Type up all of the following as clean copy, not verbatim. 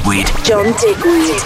Digweed. John Digweed.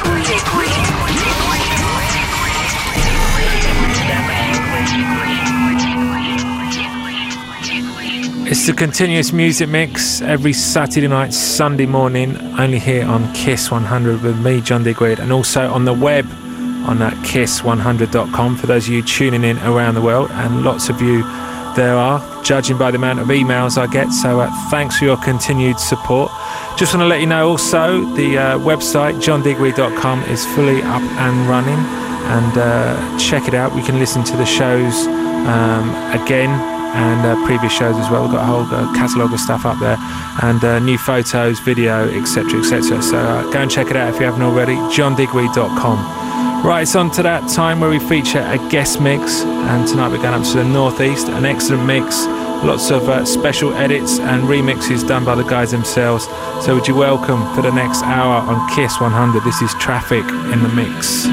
It's the continuous music mix every Saturday night, Sunday morning, only here on Kiss 100 with me, John Digweed, and also on the web on kiss100.com for those of you tuning in around the world, and lots of you there are, judging by the amount of emails I get, so thanks for your continued support. Just want to let you know also the website johndigweed.com is fully up and running, and check it out. We can listen to the shows again, and previous shows as well. We've got a whole catalogue of stuff up there, and new photos, video, etc, etc. So go and check it out if you haven't already, johndigweed.com. Right, it's on to that time where we feature a guest mix, and tonight we're going up to the northeast, an excellent mix, lots of special edits and remixes done by the guys themselves. So would you welcome for the next hour on Kiss 100, this is Traffic in the Mix.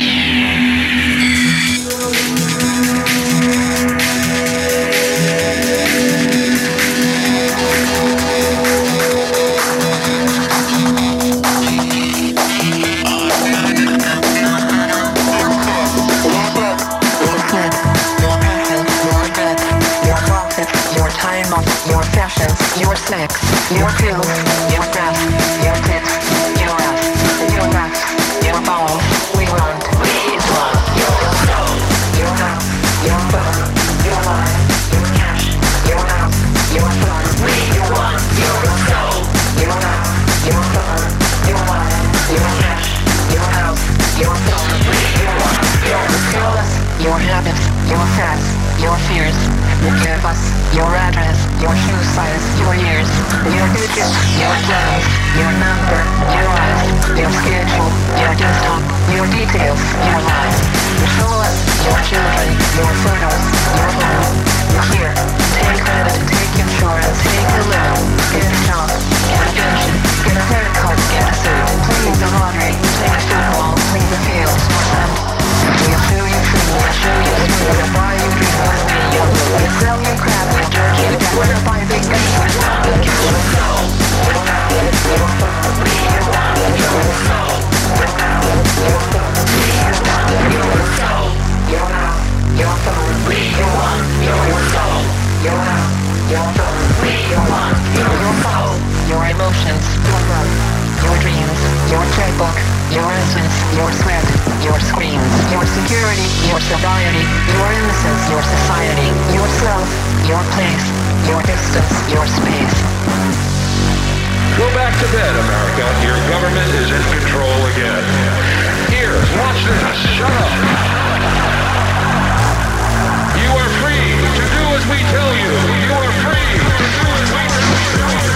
Your fashions, your sex, your pills, your breath, your tits, your ass, your nuts, your balls. We want your soul, your house, your phone, your life, your cash, your house, your fun. We want your soul, your house, your phone, your life, your cash, your house, your phone. We want your soul, your habits, your facts, your fears. Give us your address, your shoe size, your years, your digits, your plans, your number, your eyes, your schedule, your desktop, your details, your life. Show us your children, your photos, your home. Here, take credit, take insurance, take a loan, get a job, get a pension, get a haircut, get a suit, play the lottery, play football, play the field, and we'll show you food, we'll show you food, we'll buy you drink with me, we'll sell you crap, we'll jerk you down, we'll buy big guns, we'll want your soul, we'll have your phone, we want your soul, we'll have your phone, we want your soul, your house, your phone, we want your soul, your house, your phone, we want your soul, your emotions, your love, your dreams, your checkbook, your essence, your sweat, your screams, your security, your sobriety, your innocence, your society, yourself, your place, your distance, your space. Go back to bed, America. Your government is in control again. Here, watch this. Shut up. You are free to do as we tell you. You are free to do as we tell you.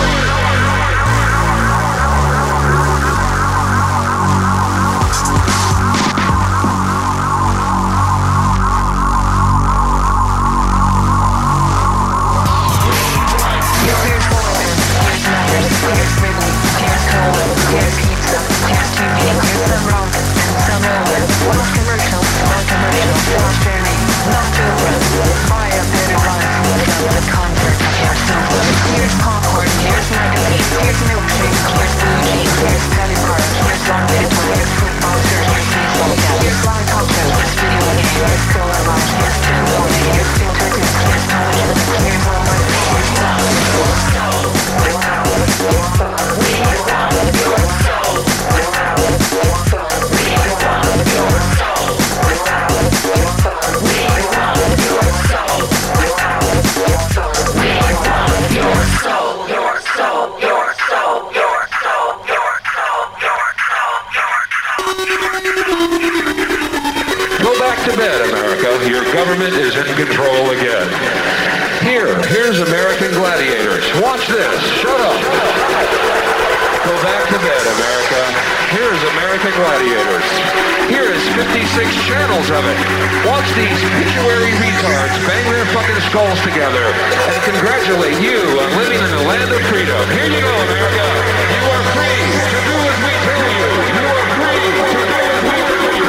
Here's rhythm, here's cola, here's pizza, here's TV, here's some rock and some roller. What's commercial, non-commercial, what's journey, not children. Buy a better life from the concert. Here's sofa, here's popcorn, here's magazine, here's milkshake, here's bougie, here's patty bar, here's long paper, here's football shirt, here's baseball cap, here's live cocktail, here's video game, here's cola lunch, here's gin bowling, here's filter tips, here's television, here's all my here's time. Your soul, your house, your phone, we want your soul, your house, your phone, we want your soul, your house, your phone, we want your soul, your house, your phone, we want your soul, your soul, your soul, your soul, your soul, your soul, your soul. Go back to bed, America. Your government is in control again. Here's American Gladiators. Watch this. Shut up. Go back to bed, America. Here's American Gladiators. Here is 56 channels of it. Watch these pituitary retards bang their fucking skulls together and congratulate you on living in the land of freedom. Here you go, America. You are free to do as we tell you. You are free to do as we tell you.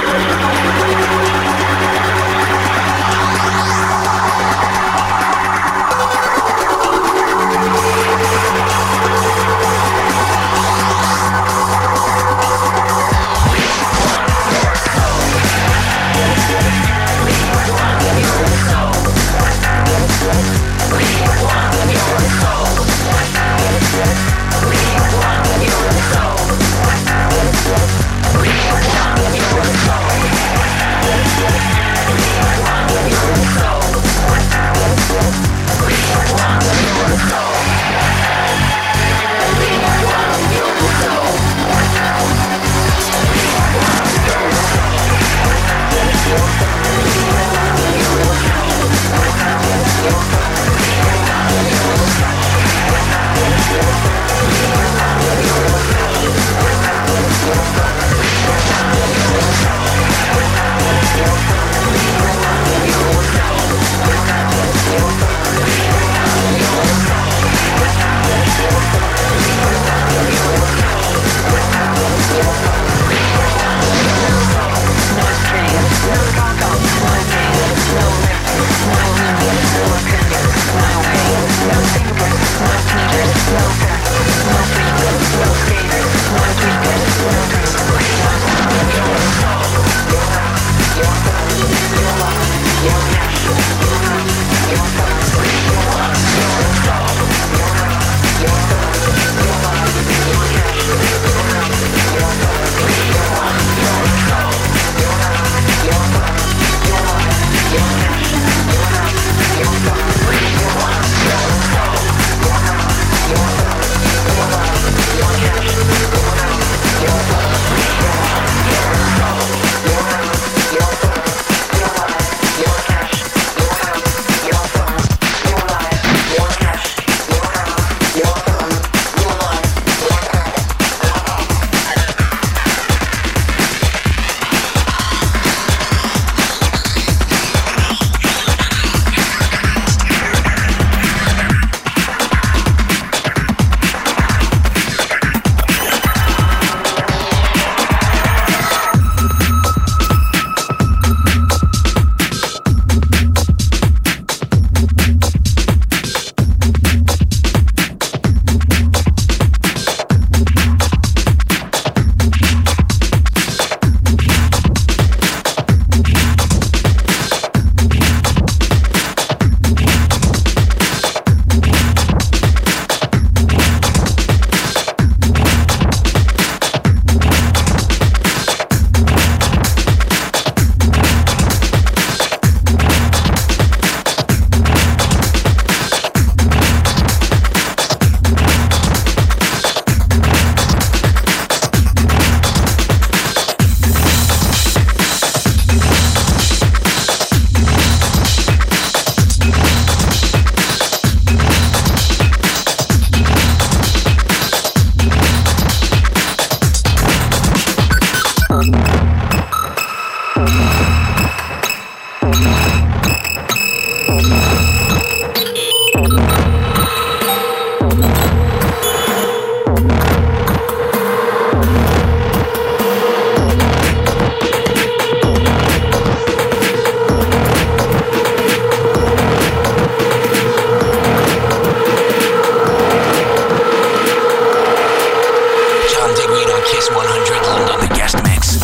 Kiss 100 London, the guest mix.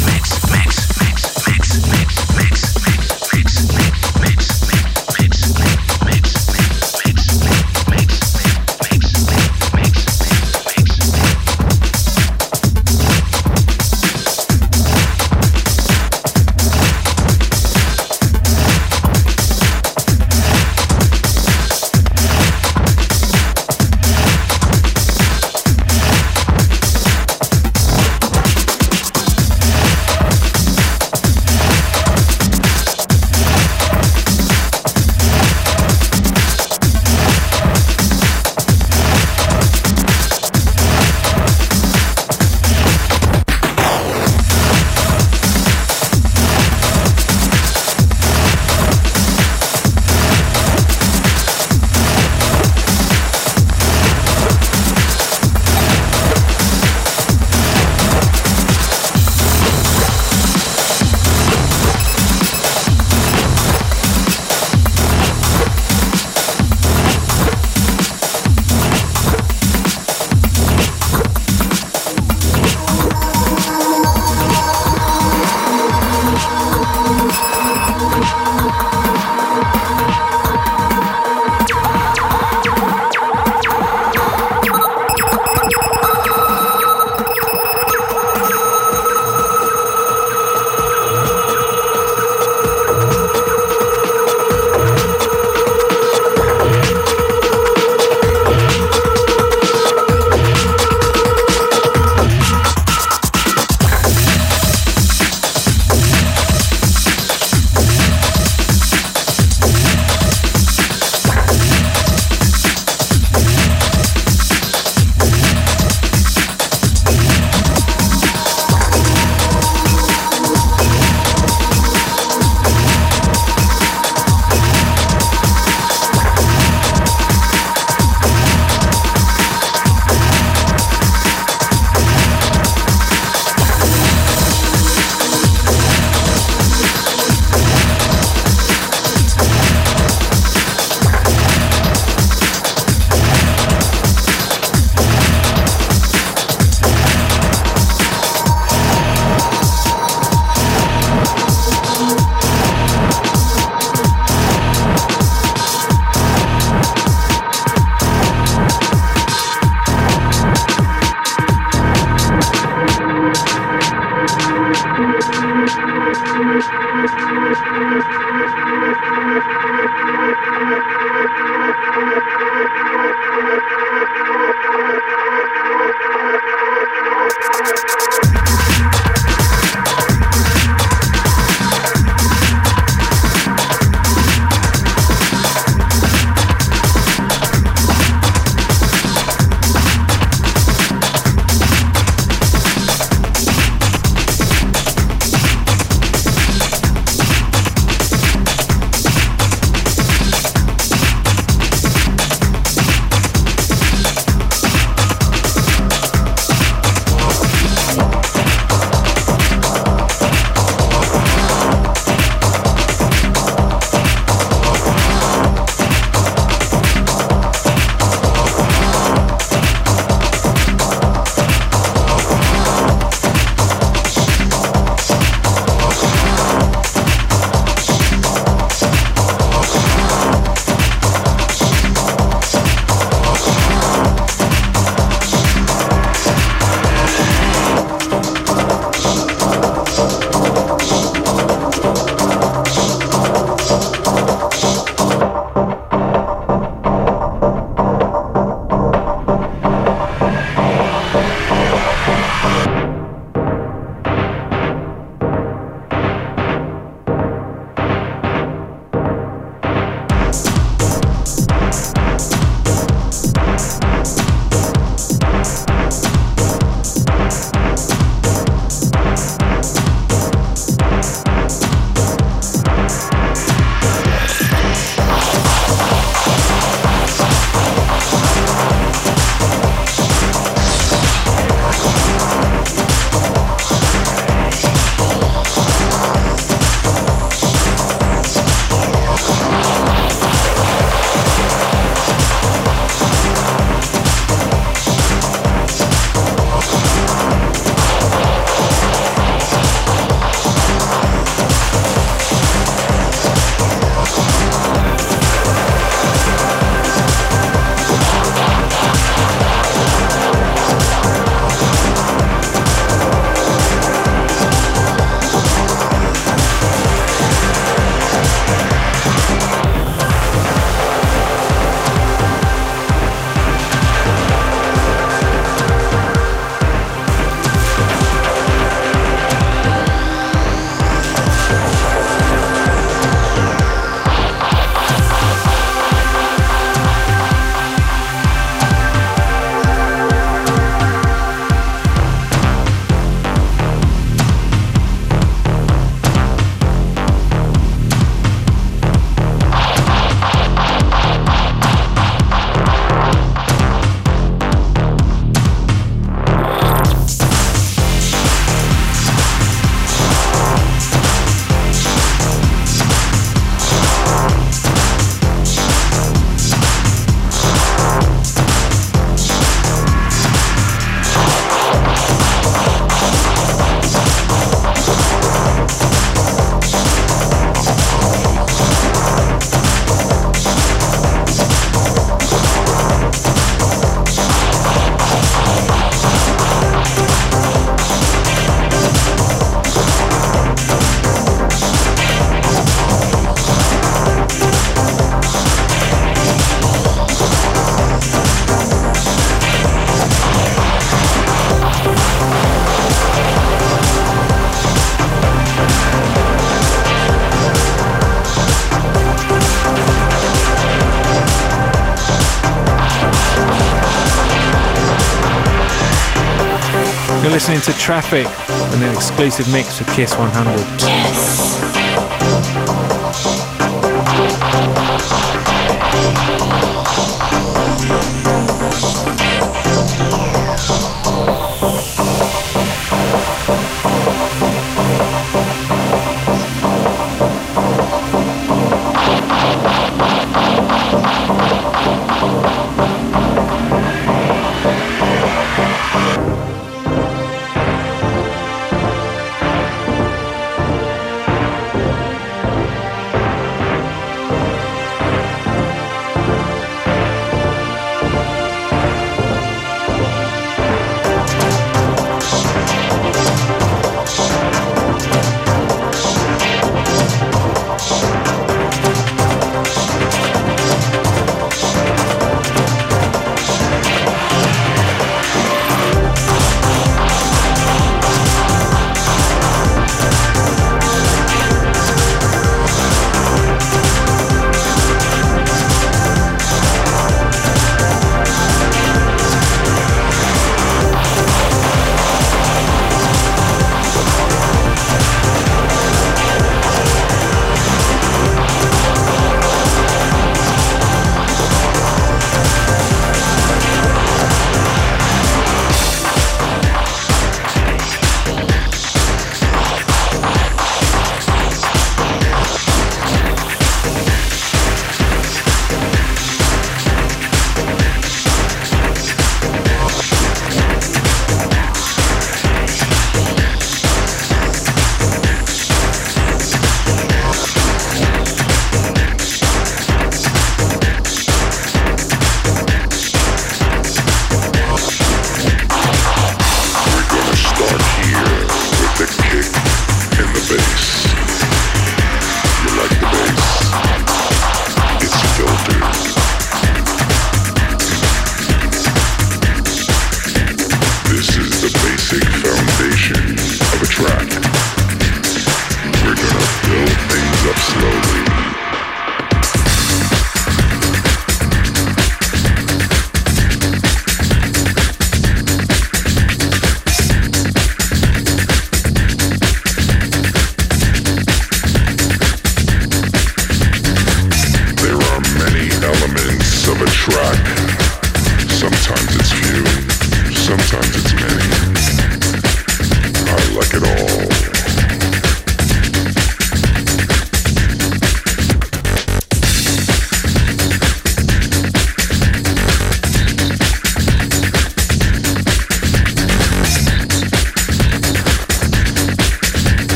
You're listening to Traffic on an exclusive mix for Kiss 100. Kiss.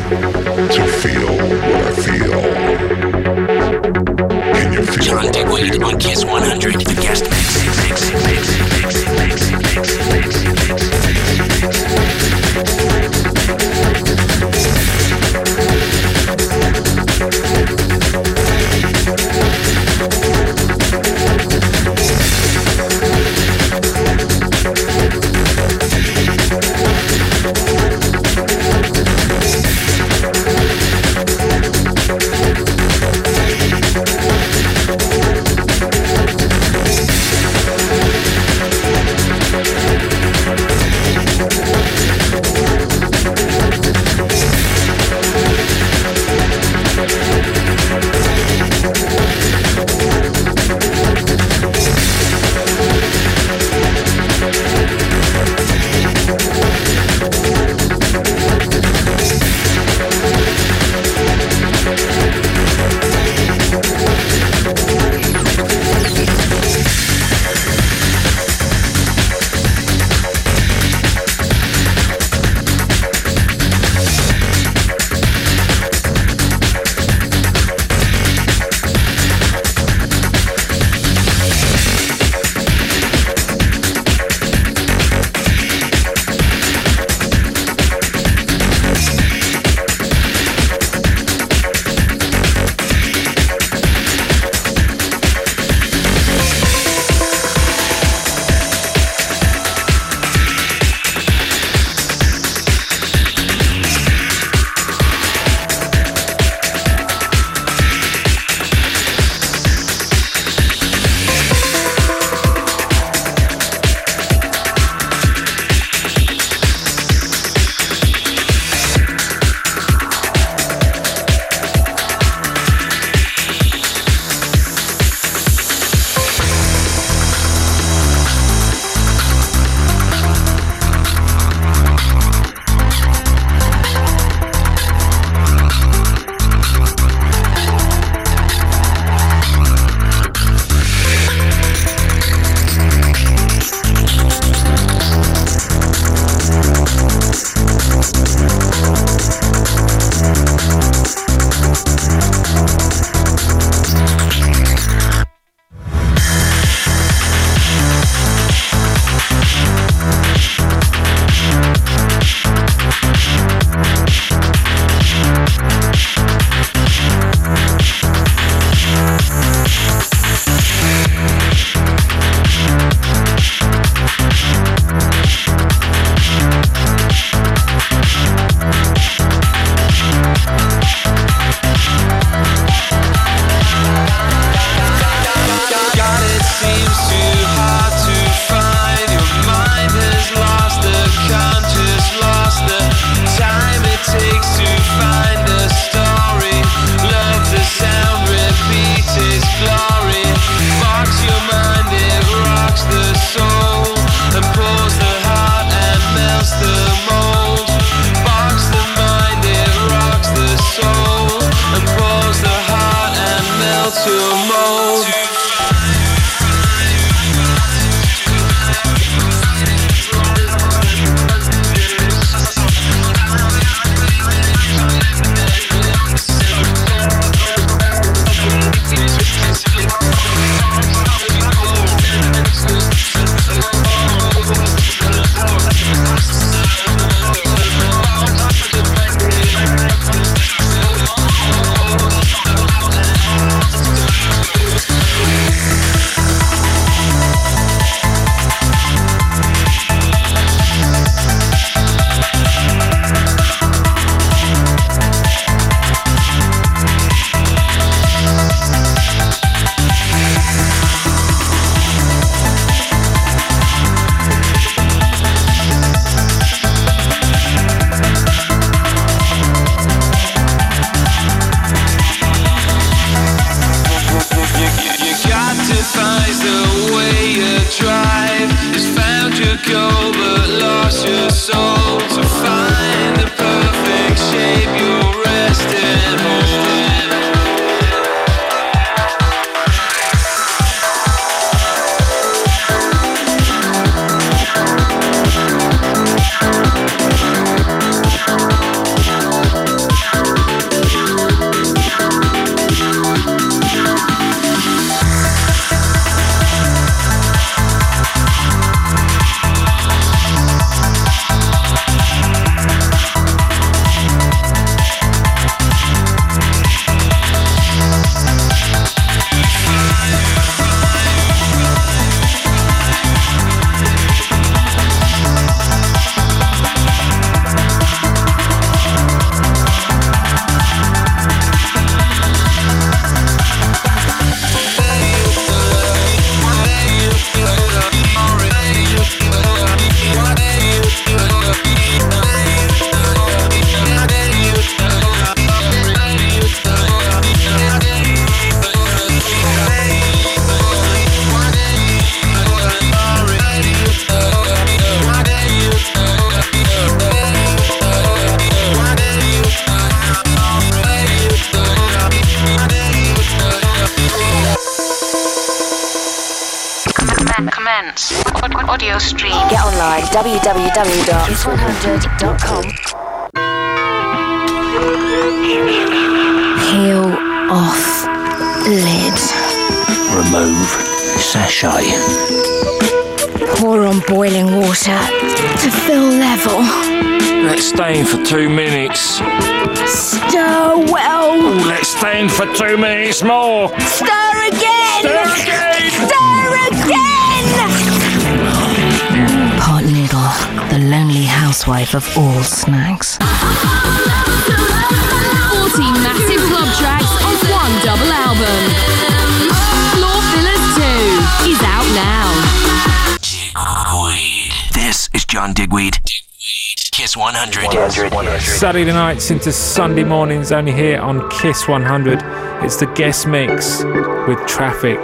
to feel what I feel. Can you feel John Digweed on Kiss 100, the guest events, audio stream. Get online, www.kiss100.com. Peel off lid. Remove sachet. Pour on boiling water to fill level. Let's stay in for 2 minutes. Stir well. Let's stay in for 2 minutes more. Stir again. Stir again. Stir again. Pot Noodle, the lonely housewife of all snacks. 40 massive club tracks on one double album. Floor Fillers 2 is out now. This is John Digweed. Kiss 100. Saturday nights into Sunday mornings, only here on Kiss 100. It's the guest mix with Traffic.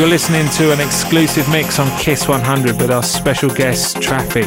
You're listening to an exclusive mix on Kiss 100 with our special guest, Traffic.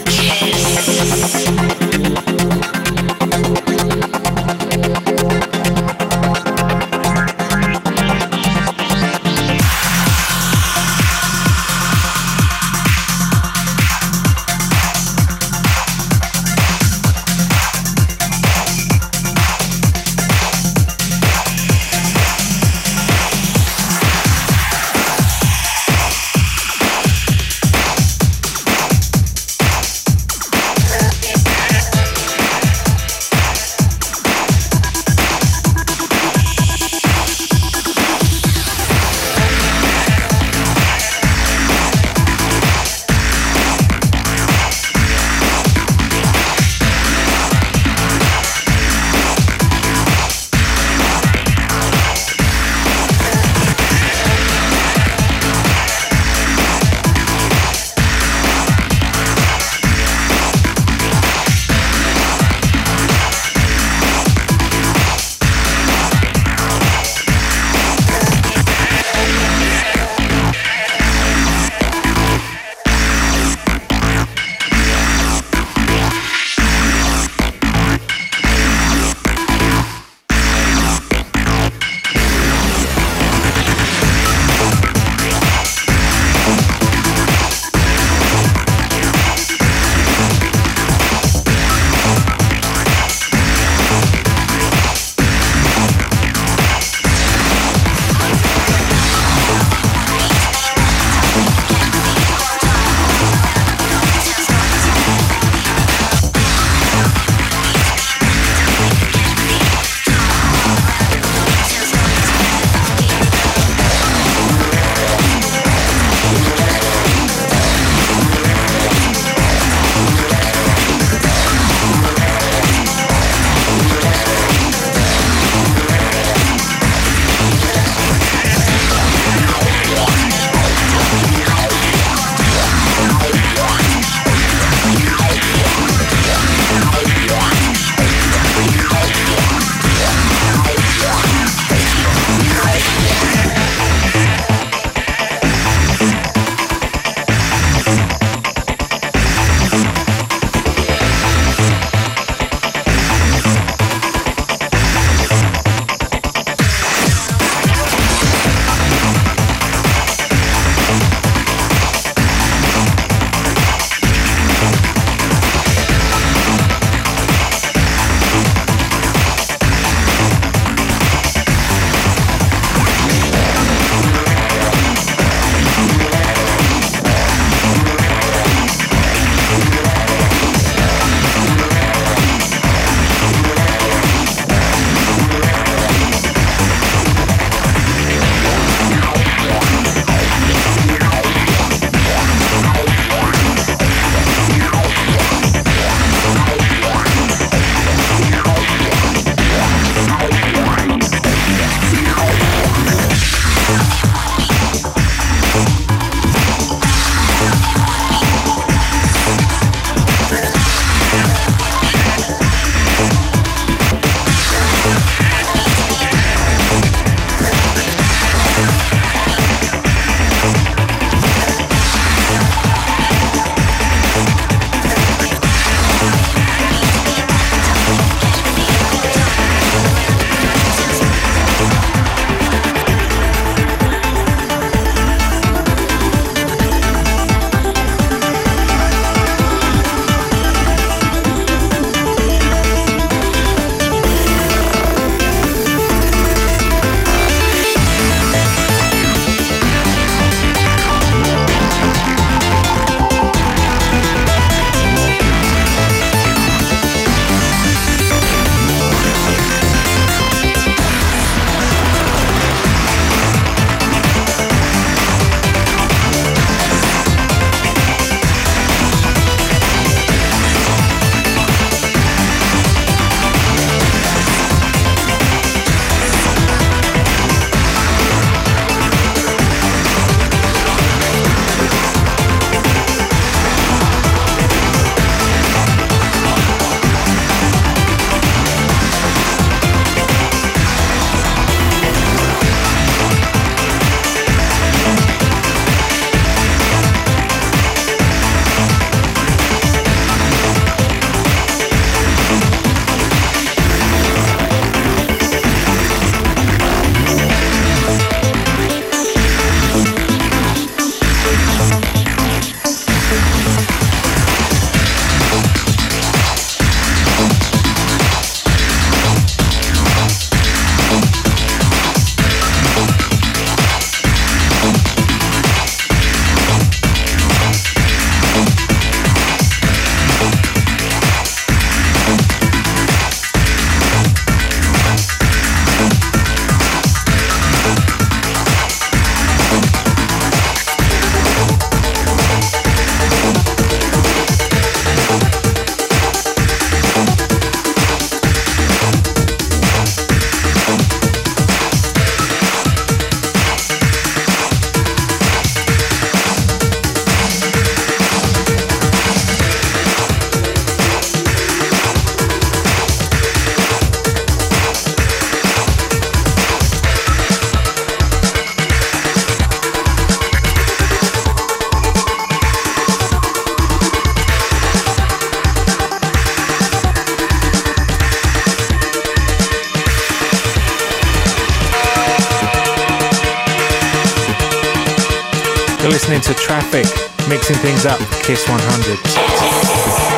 You're listening to Traffic, mixing things up for Kiss 100.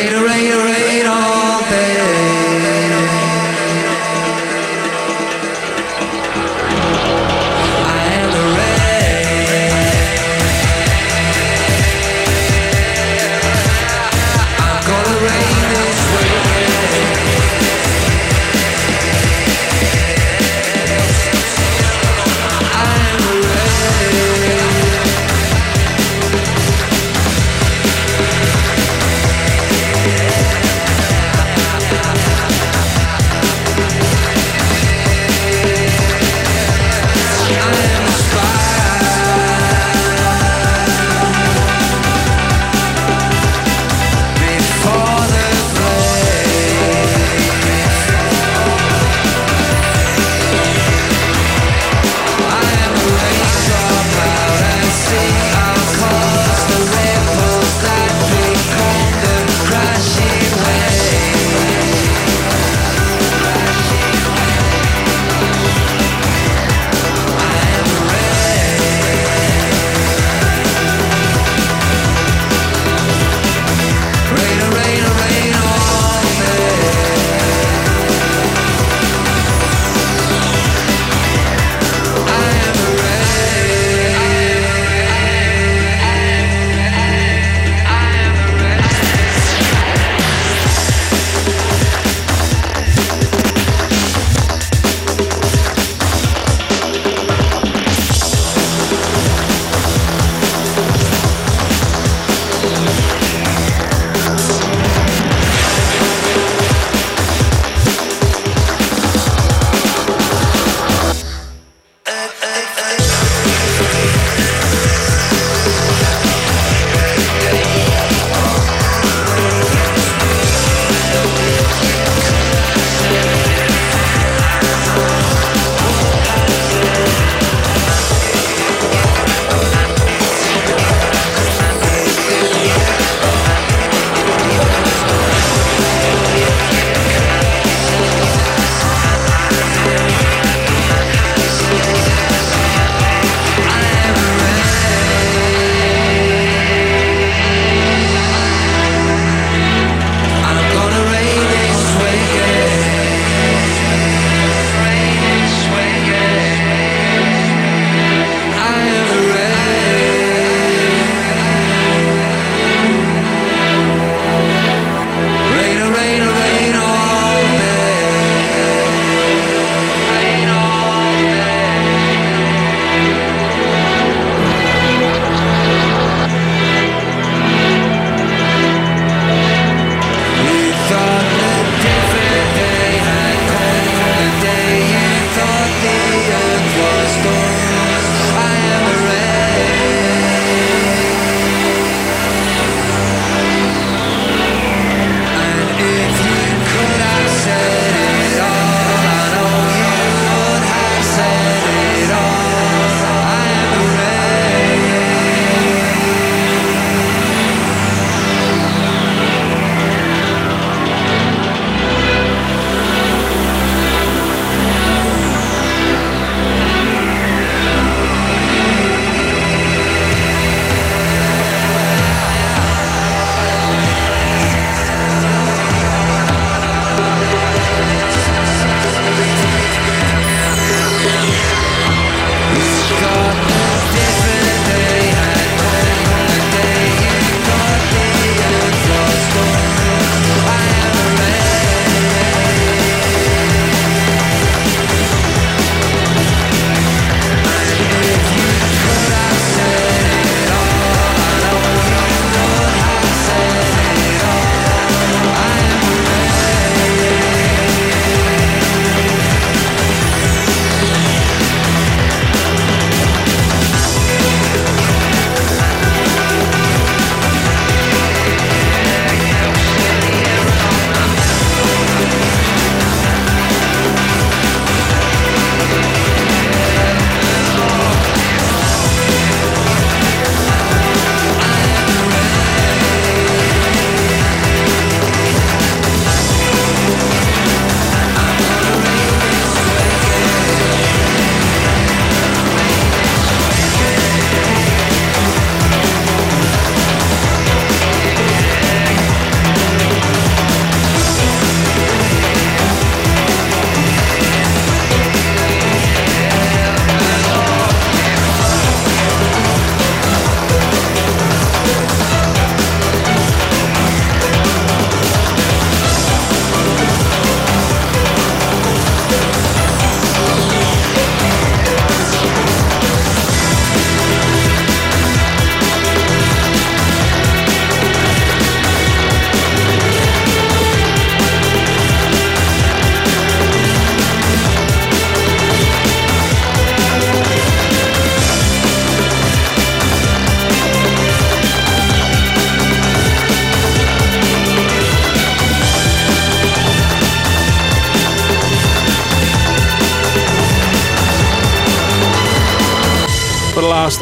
rain all day. I am the rain. I'm gonna rain this way. I am the rain.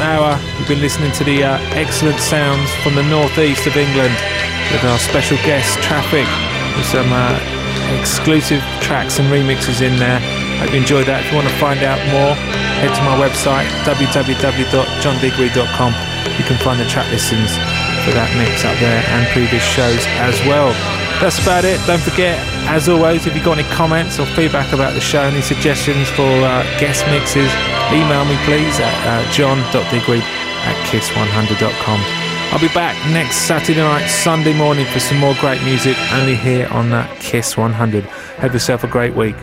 hour, we've been listening to the excellent sounds from the northeast of England with our special guest Traffic, with some exclusive tracks and remixes in there. Hope you enjoyed that. If you want to find out more, head to my website www.johndigweed.com. You can find the track listings for that mix up there and previous shows as well. That's about it. Don't forget, as always, if you've got any comments or feedback about the show, any suggestions for guest mixes, email me please at john.digweed@kiss100.com. I'll be back next Saturday night, Sunday morning for some more great music, only here on that Kiss 100. Have yourself a great week.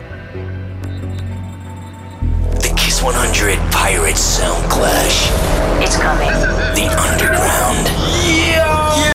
The Kiss 100 Pirate Sound Clash. It's coming. The Underground.